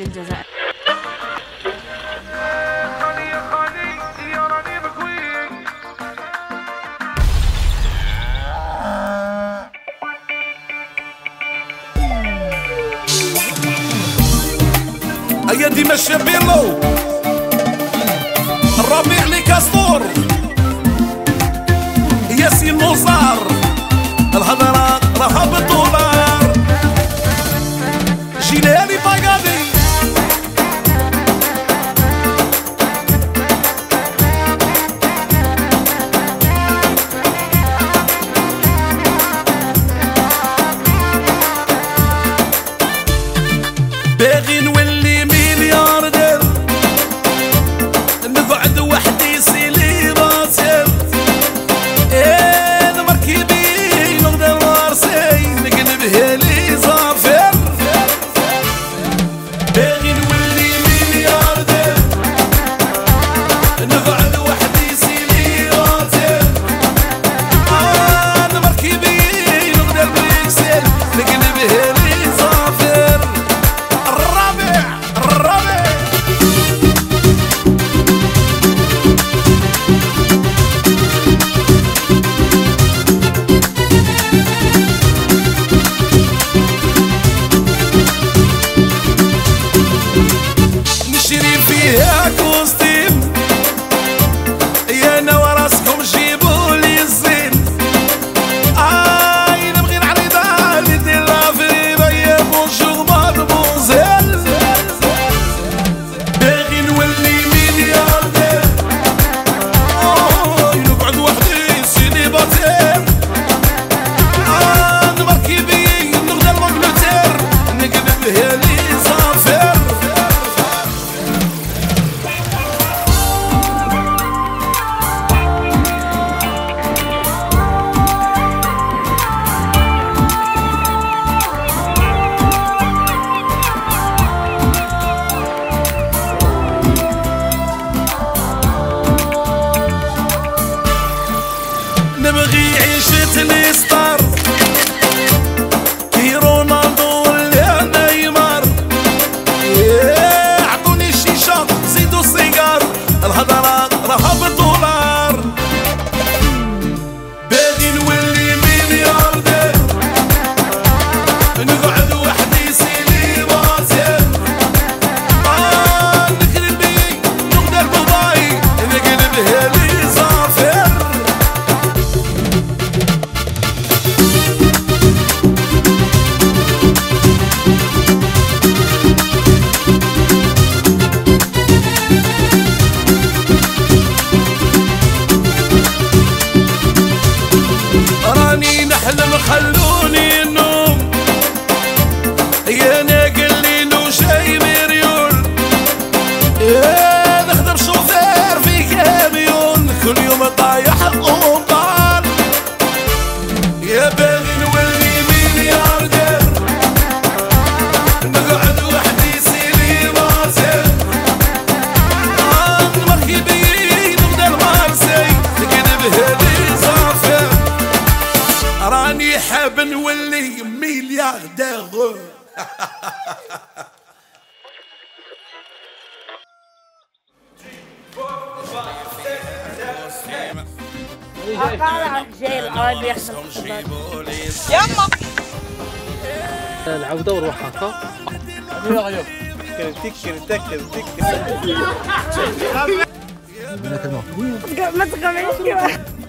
للجزائر. هيا ديما الشابيلو الربيع لي كاستور ياسين نوصار الهضرة راها بالدولار جيلاني باقادي باغي نولي ملياردير نقعد وحدي سيليباتير انا مركبي نقدر راسي نقلب هالي زافر باغي نولي ملياردير نقعد وحدي سيليباتير انا مركبي نقدر بريكسل نقلب هالي زافر فيها كوستيم يا انا وراسكم جيبوا لي الزين نبغي نعرض على دي لافري بيا بونجور مادموزيل باغي نولي ملياردير نقعد وحدي سيليباتير نمركبي نغدا المونغلتير نقلب هالي زافر نبغي عيشة الستار كي رونالدو ولا نيمار عطوني الشيشة زيدو السيجار الهضرة راها بالدولار باغي نولي ملياردير نقعد وحدي سيليباتير نقلب بي نقدر بضاي نقلب هالي زافر راني نحلم خلوني النوم يا ناقل ليلو شاي مريول نخدم شوفير في كاميون كل يوم طايح قنطار يا باغي نولي ملياردير نقعد وحدي سيليباتير مركبي نبدا المارسي نقلب هالي زافر راني حاب نولي ملياردير طالع جاي القاضي يحصل يما العودة وروح هكا ما تقمعش